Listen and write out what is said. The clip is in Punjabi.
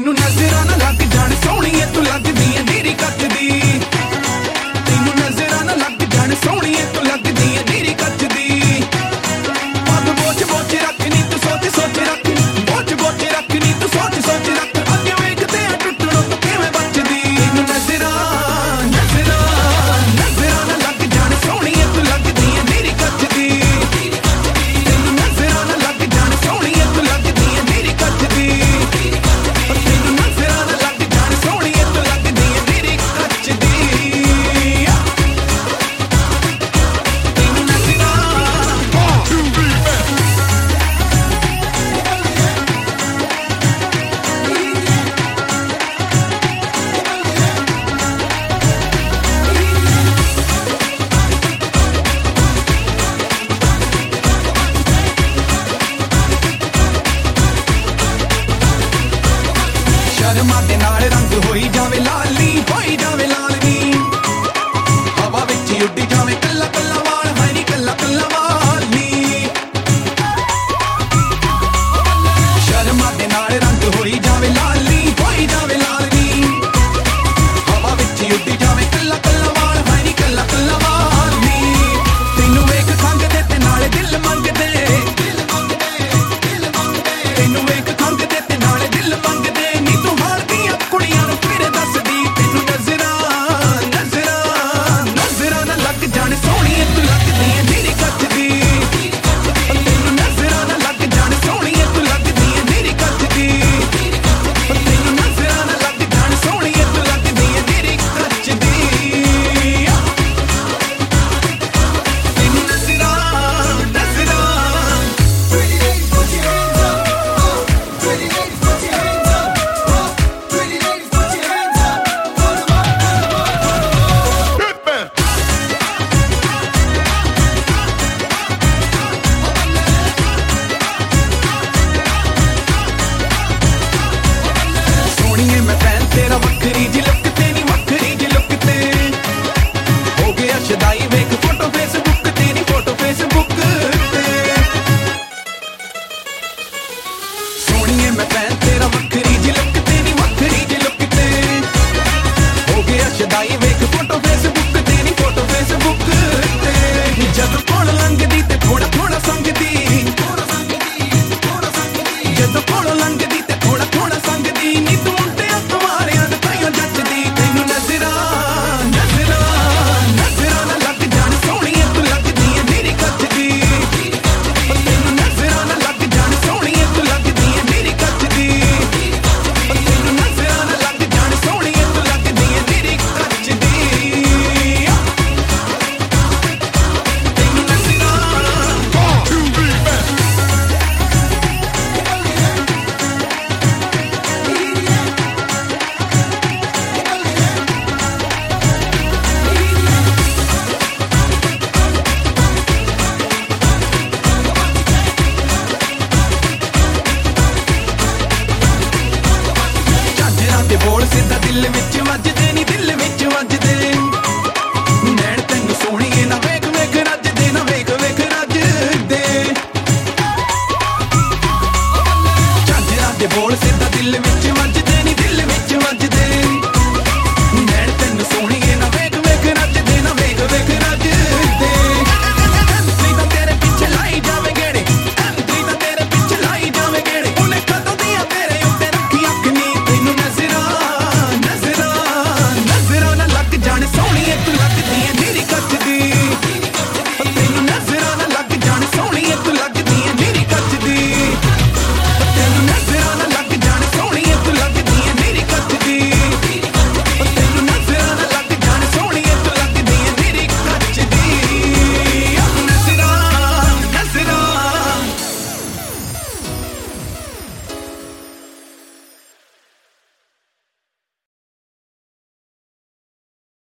ਤੈਨੂੰ ਨਜ਼ਰਾਂ ਨਾ ਲੱਗ ਜਾਣ ਸੋਹਣੀਏ ਤੂੰ ਲੱਗਦੀ ਏ ਨੀਰੀ ਕੱਚ ਦੀ ਤੈਨੂੰ ਨਜ਼ਰਾਂ ਨਾ ਲੱਗ ਜਾਣ ਸੋਹਣੀਏ ਤੂੰ ਲੱਗਦੀ ਏ ਨੀਰੀ ਕੱਚ ਦੀ ਪੱਗ ਬੋਚ ਬੋਚ ਰੱਖਨੀ ਤੂੰ ਸੋਚ ਸੋਚ ਰੱਖ ਬੋਚ ਬੋਚ ਰੱਖਨੀ ਤੂੰ ਸੋਚ ਸੋਚ ਰੱਖ ਅੱਗੇ ਵੇਖਦੇ ਆ ਟੁੱਟਣੋਂ ਤੂੰ ਕਿਵੇਂ ਬਚਦੀ ਤੈਨੂੰ ਨਜ਼ਰਾਂ ਨਾ ਲੱਗ ਜਾਣ ਸੋਹਣੀਏ ਤੂੰ ਲੱਗਦੀ ਏ ਨੀਰੀ ਕੱਚ ਦੀ ਤੈਨੂੰ ਨਜ਼ਰਾਂ ਨਾ ਲੱਗ ਜਾਣ ਸੋਹਣੀਏ ਤੂੰ ਲੱਗਦੀ ਏ ਨੀਰੀ ਕੱਚ ਦੀ ਤੈਨੂੰ ਨਜ਼ਰਾਂ ਨਾ ਲੱਗ ਜਾਣ ਸੋਹਣੀਏ ਤੂੰ ਲੱਗਦੀ ਏ ਨੀਰੀ ਕੱਚ ਦੀ ਤੈਨੂੰ ਨਜ਼ਰਾਂ ਸ਼ਰਮਾਂ ਦੇ ਨਾਲ ਰੰਗ ਹੋਈ ਜਾਵੇ ਲਾਲੀ ਹੋਈ ਜਾਵੇ ਲਾਲਨੀ ਹਵਾ ਵਿੱਚ ਹੀ ਉੱਡੀ ਜਾਵੇ ਕੱਲਾ ਕੱਲਾ ਵਾਲ ਹੈ ਨੀ ਕੱਲਾ ਕੱਲਾ ਵਾਲ ਨੀ ਸ਼ਰਮਾਂ ਦੇ ਨਾਲ ਰੰਗ ਹੋਈ ਜਾਵੇ ਲਾਲੀ ਹੋਈ ਜਾਵੇ ਲਾਲਨੀ ਹਵਾ ਵਿੱਚ ਹੀ ਉੱਡੀ ਜਾਵੇ ਕੱਲਾ ਕੱਲਾ ਵਾਲ ਹੈ ਨੀ ਕੱਲਾ ਕੱਲਾ ਵਾਲ ਨੀ ਤੈਨੂੰ ਵੇਖ ਖੰਗਦੇ ਤੇ ਨਾਲੇ ਦਿਲ ਮੰਗਦੇ ਤੈਨੂੰ ਵੇਖ ਖੰਗਦੇ ਤੇ ਨਾਲੇ ਦਿਲ ਮੰਗਦੇ ਨੀ ਤੂੰ ਹਾਲ ਦੀਆਂ ਕੁੜੀਆਂ ਨੂੰ ਫਿਰ ਦੱਸਦੀ ਤੈਨੂੰ ਨਜ਼ਰਾਂ ਨਾ ਲੱਗ ਜਾਣ ਸੋਹਣੀਏ ਤੂੰ ਲੱਗਦੀ ਏ ਨੀਰੀ ਕੱਚ ਦੀ ਤੈਨੂੰ ਨਜ਼ਰਾਂ ਨਾ ਲੱਗ ਜਾਣ ਸੋਹਣੀਏ ਤੂੰ ਲੱਗਦੀ ਏ ਨੀਰੀ ਕੱਚ ਦੀ ਤੈਨੂੰ ਨਜ਼ਰਾਂ ਨਾ ਲੱਗ ਜਾਣ ਸੋਹਣੀਏ ਤੂੰ ਲੱਗਦੀ ਏ ਨੀਰੀ ਕੱਚ ਦੀ ਤੈਨੂੰ ਨਜ਼ਰਾਂ Pretty ladies, put your hands up. Pretty ladies, put your hands up. Pretty ladies, put your hands up. Put 'em up, put 'em up. ਸੋਹਣੀਏ ਮੈਂ ਫੈਨ ਤੇਰਾ ਵੱਖਰੀ ਜਿਹੀ ਲੁੱਕ ਤੇ ਨੀ ਵੱਖਰੀ ਜਿਹੀ ਲੁੱਕ ਤੇ ਹੋ ਗਿਆ ਸ਼ਦਾਈ ਵੇਖ ਫੋਟੋ ਫੇਸਬੁੱਕ ਤੇ ਨੀ ਫੋਟੋ ਫੇਸਬੁੱਕ ਤੇ ਸੋਹਣੀਏ ਮੈਂ ਫੈਨ ਤੇਰਾ ਵੱਖਰੀ ਜਿਹੀ ਲੁੱਕ ਤੇ ਨੀ ਵੱਖਰੀ ਜਿਹੀ ਲੁੱਕ ਤੇ ਹੋ ਗਿਆ ਸ਼ਦਾਈ ਵੇਖ ਫੋਟੋ ਫੇਸਬੁੱਕ ਤੇ ਨੀ ਫੋਟੋ ਫੇਸਬੁੱਕ ਤੇ ਜਦੋਂ ਕੋਲ ਲੰਘਦੀ ਤੇ ਥੋੜਾ ਥੋੜਾ ਸੰਗਦੀ ਜਦੋਂ ਕੋਲੋਂ ਲੰਘਦੀ ਤੇ ਥੋੜਾ ਥੋੜਾ ਸੰਗਦੀ ਨੀ ਤੂੰ ਮੁੰਡਿਆਂ ਕੁਮਾਰਿਆਂ ਨੂੰ ਤਾਈਓ ਜੱਚਦੀ ਤੈਨੂੰ ਨਜ਼ਰਾਂ ਨਾ ਲੱਗ ਜਾਣ ਸੋਹਣੀਏ ਤੂੰ ਲੱਗਦੀ ਏ ਨੀਰੀ ਕੱਚ ਦੀ ਤੈਨੂੰ ਨਜ਼ਰਾਂ ਨਾ ਲੱਗ ਜਾਣ ਸੋਹਣੀਏ ਤੂੰ ਲੱਗਦੀ ਏ ਨੀਰੀ ਕੱਚ ਦੀ ਤੈਨੂੰ ਨਜ਼ਰਾਂ ਨਾ ਲੱਗ ਜਾਣ ਸੋਹਣੀਏ ਤੂੰ ਲੱਗਦੀ ਏ ਨੀਰੀ ਕੱਚ ਦੀ ਤੈਨੂੰ ਨਜ਼ਰਾਂ ਝਾਂਜਰਾਂ ਤੇ ਬੋਲ ਸਿੱਧਾ ਦਿਲ ਵਿੱਚ ਵੱਜਦੇ ਨੀ ਦਿਲ ਵਿੱਚ ਵੱਜਦੇ